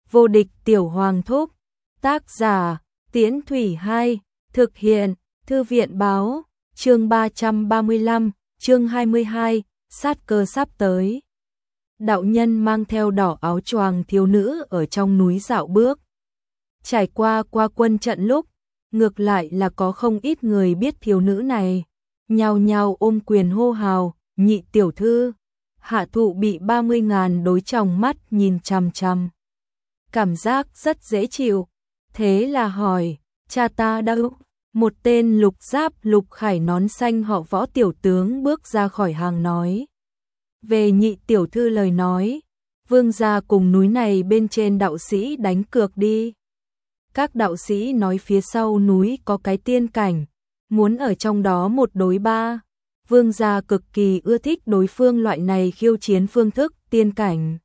Vô địch tiểu hoàng thúc. Tác giả, Tiễn Thủy 2, thực hiện, Thư viện báo, chương 335, chương 22, sát cơ sắp tới. Đạo nhân mang theo đỏ áo choàng thiếu nữ ở trong núi dạo bước. Trải qua quân trận lúc, ngược lại là có không ít người biết thiếu nữ này, nhao nhao ôm quyền hô hào, nhị tiểu thư. Hạ thụ bị 30.000 đối tròng mắt nhìn chằm chằm. Cảm giác rất dễ chịu, thế là hỏi, cha ta đâu? Một tên lục giáp lục khải nón xanh họ Võ tiểu tướng bước ra khỏi hàng nói. Về nhị tiểu thư lời nói, vương gia cùng núi này bên trên đạo sĩ đánh cược đi. Các đạo sĩ nói phía sau núi có cái tiên cảnh, muốn ở trong đó một đối ba. Vương gia cực kỳ ưa thích đối phương loại này khiêu chiến phương thức tiên cảnh.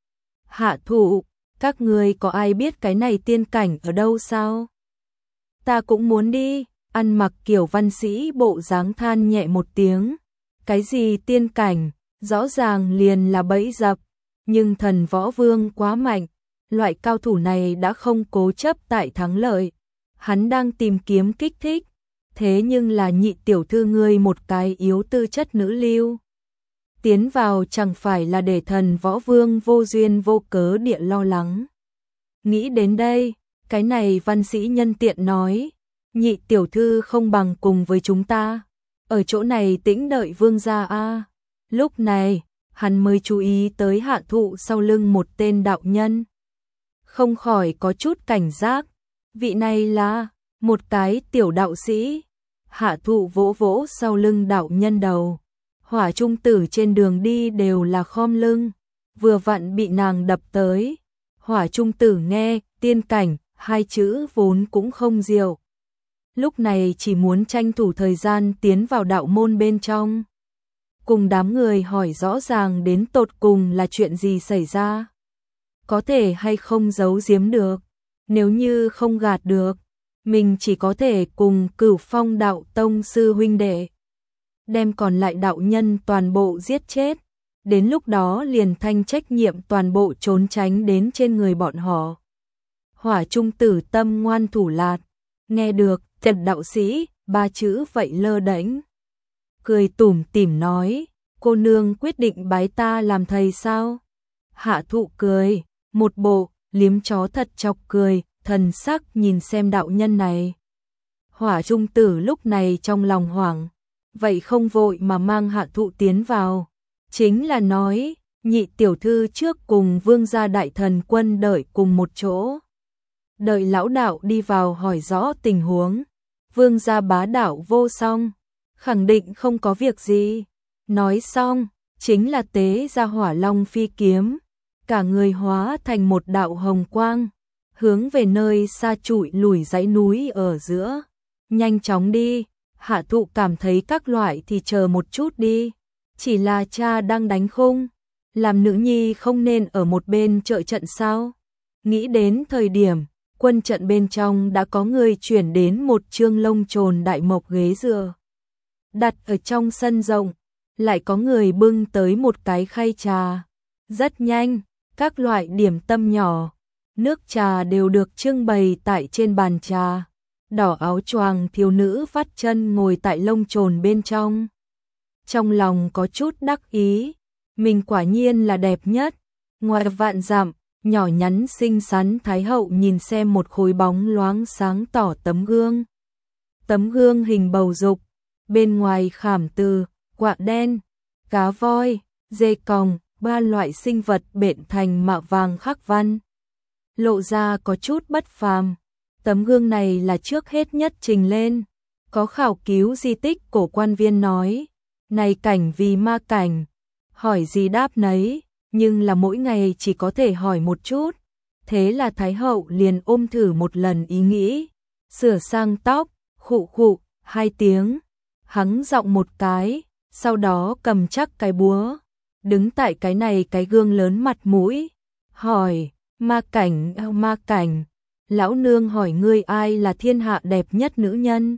Hạ thụ, các ngươi có ai biết cái này tiên cảnh ở đâu sao? Ta cũng muốn đi, ăn mặc kiểu văn sĩ bộ dáng than nhẹ một tiếng. Cái gì tiên cảnh, rõ ràng liền là bẫy dập, nhưng thần võ vương quá mạnh, loại cao thủ này đã không cố chấp tại thắng lợi. Hắn đang tìm kiếm kích thích, thế nhưng là nhị tiểu thư ngươi một cái yếu tư chất nữ lưu. Tiến vào chẳng phải là để thần võ vương vô duyên vô cớ địa lo lắng. Nghĩ đến đây, cái này văn sĩ nhân tiện nói, nhị tiểu thư không bằng cùng với chúng ta, ở chỗ này tĩnh đợi vương gia a. Lúc này, hắn mới chú ý tới Hạ thụ sau lưng một tên đạo nhân. Không khỏi có chút cảnh giác, vị này là một cái tiểu đạo sĩ. Hạ thụ vỗ vỗ sau lưng đạo nhân đầu. Hỏa trung tử trên đường đi đều là khom lưng, vừa vặn bị nàng đập tới. Hỏa trung tử nghe, tiên cảnh, hai chữ vốn cũng không diệu. Lúc này chỉ muốn tranh thủ thời gian tiến vào đạo môn bên trong. Cùng đám người hỏi rõ ràng đến tột cùng là chuyện gì xảy ra. Có thể hay không giấu giếm được, nếu như không gạt được, mình chỉ có thể cùng Cửu Phong đạo tông sư huynh đệ đem còn lại đạo nhân toàn bộ giết chết, đến lúc đó liền thanh trách nhiệm toàn bộ trốn tránh đến trên người bọn họ. Hỏa trung tử tâm ngoan thủ lạt, nghe được Trần đạo sĩ ba chữ vậy lơ đễnh, cười tủm tỉm nói, cô nương quyết định bái ta làm thầy sao? Hạ thụ cười, một bộ liếm chó thật chọc cười, thần sắc nhìn xem đạo nhân này. Hỏa trung tử lúc này trong lòng hoảng, vậy không vội mà mang Hạ thụ tiến vào, chính là nói, nhị tiểu thư trước cùng vương gia đại thần quân đợi cùng một chỗ. Đợi lão đạo đi vào hỏi rõ tình huống, vương gia bá đạo vô song, khẳng định không có việc gì. Nói xong, chính là tế ra hỏa long phi kiếm, cả người hóa thành một đạo hồng quang, hướng về nơi xa trụi lùi dãy núi ở giữa. Nhanh chóng đi, Hạ thụ cảm thấy các loại thì chờ một chút đi, chỉ là cha đang đánh khung, làm nữ nhi không nên ở một bên trợ trận sao? Nghĩ đến thời điểm, quân trận bên trong đã có người chuyển đến một chương lông trồn đại mộc ghế dựa. Đặt ở trong sân rộng, lại có người bưng tới một cái khay trà. Rất nhanh, các loại điểm tâm nhỏ, nước trà đều được trưng bày tại trên bàn trà. Đỏ áo choàng thiếu nữ vắt chân ngồi tại lông trồn bên trong. Trong lòng có chút đắc ý, mình quả nhiên là đẹp nhất. Ngoài vạn dặm, nhỏ nhắn xinh xắn thái hậu nhìn xem một khối bóng loáng sáng tỏ tấm gương. Tấm gương hình bầu dục, bên ngoài khảm từ, quạ đen, cá voi, dê còng, ba loại sinh vật bện thành mạ vàng khắc văn. Lộ ra có chút bất phàm. Tấm gương này là trước hết nhất trình lên. Có khảo cứu di tích cổ quan viên nói, này cảnh vì ma cảnh, hỏi gì đáp nấy, nhưng là mỗi ngày chỉ có thể hỏi một chút. Thế là Thái hậu liền ôm thử một lần ý nghĩ, sửa sang tóc, khụ khụ, 2 tiếng, hắng giọng một cái, sau đó cầm chắc cái búa, đứng tại cái này cái gương lớn mặt mũi, hỏi, ma cảnh, lão nương hỏi ngươi ai là thiên hạ đẹp nhất nữ nhân?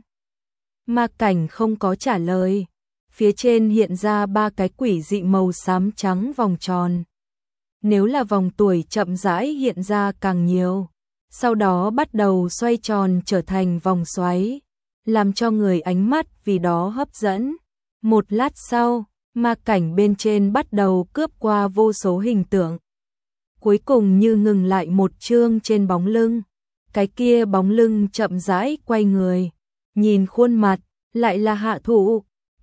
Ma cảnh không có trả lời, phía trên hiện ra 3 cái quỷ dị màu xám trắng vòng tròn. nếu là vòng tuổi chậm rãi hiện ra càng nhiều, sau đó bắt đầu xoay tròn trở thành vòng xoáy, làm cho người ánh mắt vì đó hấp dẫn. Một lát sau, ma cảnh bên trên bắt đầu cướp qua vô số hình tượng. Cuối cùng như ngừng lại một chương trên bóng lưng. Cái kia bóng lưng chậm rãi quay người, nhìn khuôn mặt, lại là Hạ Thụ.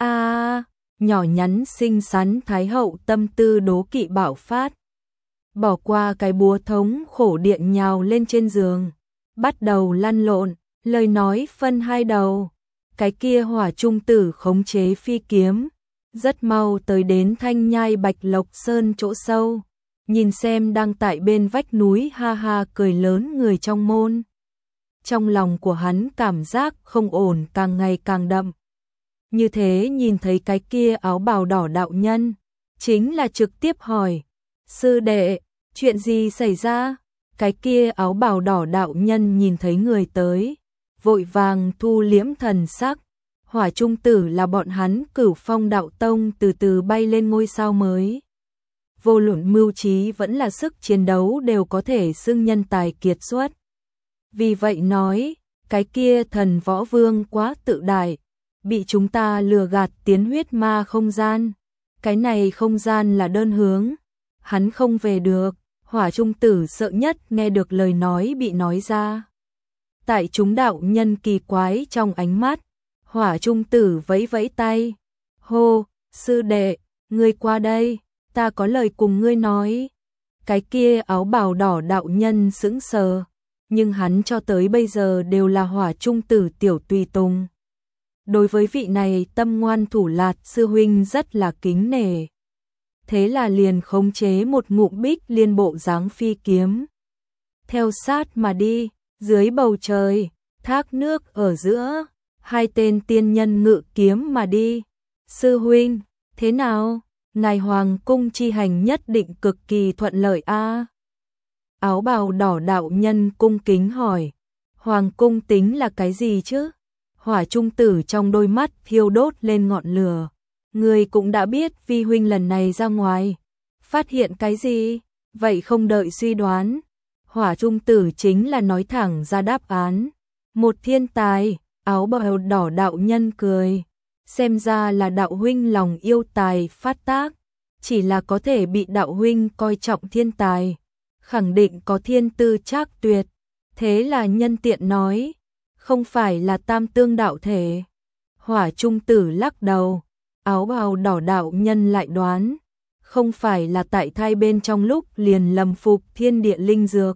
Nhỏ nhắn xinh xắn thái hậu tâm tư đố kỵ bạo phát. Bỏ qua cái búa thống khổ điện nhào lên trên giường, bắt đầu lăn lộn, lời nói phân hai đầu. Cái kia Hỏa Trung Tử khống chế phi kiếm, rất mau tới đến Thanh Nhai Bạch Lộc Sơn chỗ sâu, nhìn xem đang tại bên vách núi ha ha cười lớn người trong môn. Trong lòng của hắn cảm giác không ổn càng ngày càng đậm. Như thế nhìn thấy cái kia áo bào đỏ đạo nhân, chính là trực tiếp hỏi, sư đệ, chuyện gì xảy ra? Cái kia áo bào đỏ đạo nhân nhìn thấy người tới, vội vàng thu liễm thần sắc. Hỏa Trung Tử là bọn hắn Cửu Phong đạo tông từ từ bay lên ngôi sao mới. Vô luận mưu trí vẫn là sức chiến đấu đều có thể xưng nhân tài kiệt xuất. Vì vậy nói, cái kia thần võ vương quá tự đại, bị chúng ta lừa gạt tiến huyết ma không gian. Cái này không gian là đơn hướng, hắn không về được. Hỏa Trung Tử sợ nhất nghe được lời nói bị nói ra. Tại chúng đạo nhân kỳ quái trong ánh mắt, Hỏa Trung Tử vẫy vẫy tay. Hô, sư đệ, ngươi qua đây, ta có lời cùng ngươi nói. Cái kia áo bào đỏ đạo nhân sững sờ, nhưng hắn cho tới bây giờ đều là Hỏa Trung Tử tiểu tùy tùng. Đối với vị này tâm ngoan thủ lạt sư huynh rất là kính nể. Thế là liền khống chế một ngụm bích liên bộ dáng phi kiếm. Theo sát mà đi, dưới bầu trời, thác nước ở giữa, hai tên tiên nhân ngự kiếm mà đi. Sư huynh, thế nào? Ngài Hoàng cung chi hành nhất định cực kỳ thuận lợi a. Áo bào đỏ đạo nhân cung kính hỏi. Hoàng cung tính là cái gì chứ? Hỏa Trung Tử trong đôi mắt thiêu đốt lên ngọn lửa. Người cũng đã biết vi huynh lần này ra ngoài. Phát hiện cái gì? Vậy không đợi suy đoán. Hỏa Trung Tử chính là nói thẳng ra đáp án. Một thiên tài, áo bào đỏ đạo nhân cười. Xem ra là đạo huynh lòng yêu tài phát tác. Chỉ là có thể bị đạo huynh coi trọng thiên tài. Khẳng định có thiên tư trác tuyệt. Thế là nhân tiện nói. Không phải là tam tương đạo thể. Hỏa Trung Tử lắc đầu. Áo bào đỏ đạo nhân lại đoán. Không phải là tại thai bên trong lúc liền lầm phục thiên địa linh dược,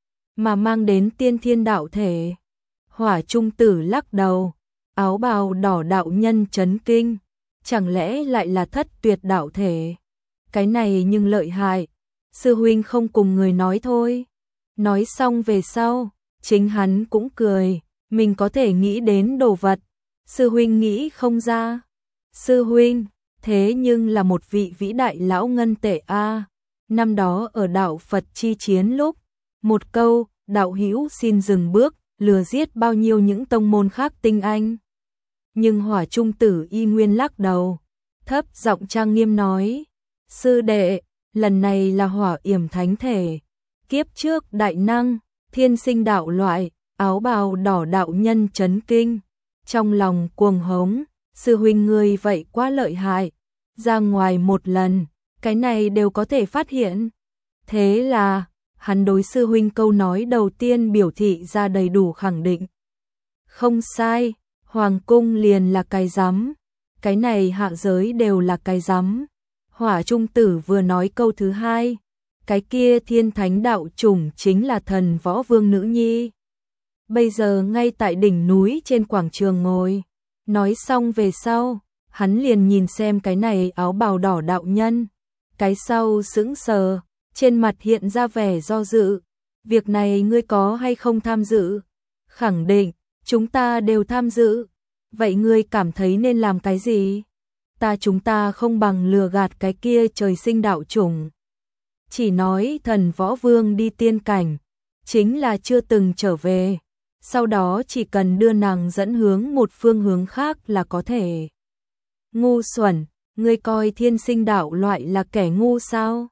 mà mang đến tiên thiên đạo thể. Hỏa Trung Tử lắc đầu. Áo bào đỏ đạo nhân chấn kinh. Chẳng lẽ lại là thất tuyệt đạo thể? Cái này nhưng lợi hại. Sư huynh không cùng người nói thôi. Nói xong về sau, chính hắn cũng cười. Mình có thể nghĩ đến đồ vật, sư huynh nghĩ không ra. Sư huynh, thế nhưng là một vị vĩ đại lão ngân tệ a. Năm đó ở đạo Phật chi chiến lúc, một câu, đạo hữu xin dừng bước, lừa giết bao nhiêu những tông môn khác tinh anh. Nhưng Hỏa Trung Tử y nguyên lắc đầu, thấp giọng trang nghiêm nói, sư đệ, lần này là Hỏa Yểm Thánh Thể, kiếp trước đại năng, thiên sinh đạo loại. Áo bào đỏ đạo nhân chấn kinh, trong lòng cuồng hống, sư huynh ngươi vậy quá lợi hại, ra ngoài một lần, cái này đều có thể phát hiện. Thế là, hắn đối sư huynh câu nói đầu tiên biểu thị ra đầy đủ khẳng định. Không sai, Hoàng cung liền là cái rắm, cái này hạ giới đều là cái rắm. Hỏa Trung Tử vừa nói câu thứ hai, cái kia thiên thánh đạo chủng chính là thần võ vương nữ nhi. Bây giờ ngay tại đỉnh núi trên quảng trường ngồi. Nói xong về sau, hắn liền nhìn xem cái này áo bào đỏ đạo nhân. Cái sau sững sờ, trên mặt hiện ra vẻ do dự. Việc này ngươi có hay không tham dự? Khẳng định, chúng ta đều tham dự. Vậy ngươi cảm thấy nên làm cái gì? Chúng ta không bằng lừa gạt cái kia trời sinh đạo chủng. Chỉ nói thần võ vương đi tiên cảnh, chính là chưa từng trở về. Sau đó chỉ cần đưa nàng dẫn hướng một phương hướng khác là có thể. Ngu xuẩn, ngươi coi thiên sinh đạo loại là kẻ ngu sao?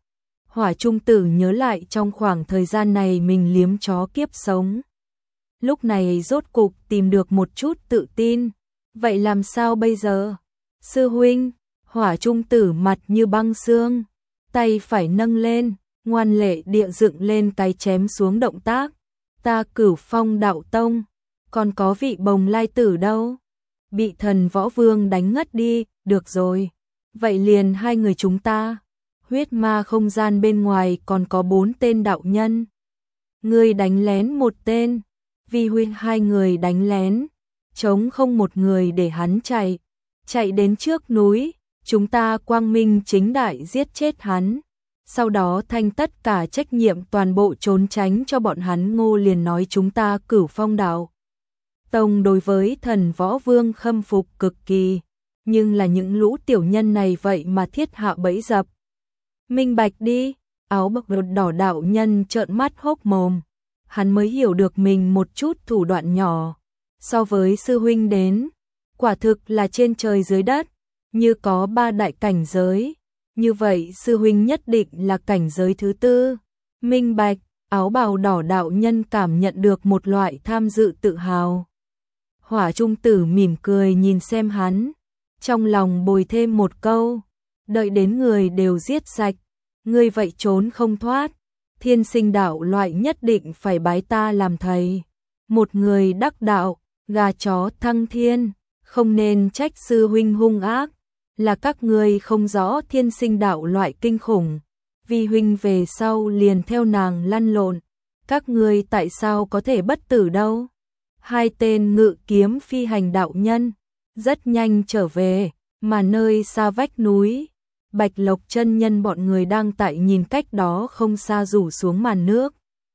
Hỏa Trung Tử nhớ lại trong khoảng thời gian này mình liếm chó kiếp sống. Lúc này rốt cục tìm được một chút tự tin. Vậy làm sao bây giờ? Sư huynh, Hỏa Trung Tử mặt như băng xương, tay phải nâng lên, ngoan lệ địa dựng lên cái chém xuống động tác. Ta Cửu Phong đạo tông, còn có vị Bồng Lai tử đâu? Bị Thần Võ Vương đánh ngất đi, được rồi. Vậy liền hai người chúng ta. Huyết ma không gian bên ngoài còn có 4 tên đạo nhân. Ngươi đánh lén một tên, Vi huynh hai người đánh lén, chống không một người để hắn chạy đến trước núi, chúng ta quang minh chính đại giết chết hắn. Sau đó thanh tất cả trách nhiệm toàn bộ trốn tránh cho bọn hắn. Ngô liền nói chúng ta Cửu Phong đạo tông đối với Thần Võ Vương khâm phục cực kỳ, nhưng là những lũ tiểu nhân này vậy mà thiết hạ bẫy dập. Minh bạch đi, áo bạc đỏ đạo nhân trợn mắt hốc mồm, hắn mới hiểu được mình một chút thủ đoạn nhỏ, so với sư huynh đến, quả thực là trên trời dưới đất, như có 3 đại cảnh giới, như vậy sư huynh nhất định là cảnh giới thứ 4. Minh bạch, áo bào đỏ đạo nhân cảm nhận được một loại tham dự tự hào. Hỏa Trung Tử mỉm cười nhìn xem hắn, trong lòng bồi thêm một câu, đợi đến người đều giết sạch, ngươi vậy trốn không thoát, thiên sinh đạo loại nhất định phải bái ta làm thầy. Một người đắc đạo, gà chó thăng thiên, không nên trách sư huynh hung ác, là các ngươi không rõ thiên sinh đạo loại kinh khủng, vì huynh về sau liền theo nàng lăn lộn, các ngươi tại sao có thể bất tử đâu? Hai tên ngự kiếm phi hành đạo nhân rất nhanh trở về, mà nơi xa vách núi, Bạch Lộc chân nhân bọn người đang tại nhìn cách đó không xa rủ xuống màn nước.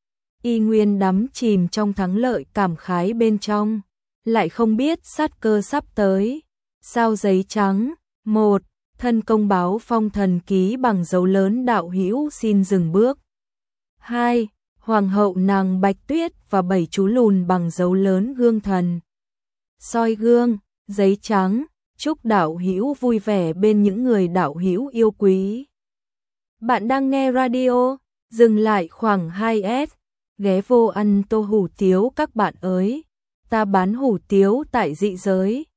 Y nguyên đắm chìm trong thắng lợi cảm khái bên trong, lại không biết sát cơ sắp tới. Sao giấy trắng, 1. Thân công báo phong thần ký bằng dấu lớn đạo hữu xin dừng bước. 2. Hoàng hậu nàng Bạch Tuyết và 7 chú lùn bằng dấu lớn gương thần. Soi gương, giấy trắng, chúc đạo hữu vui vẻ bên những người đạo hữu yêu quý. Bạn đang nghe radio, dừng lại khoảng 2S, ghé vô ăn tô hủ tiếu các bạn ơi. Ta bán hủ tiếu tại dị giới,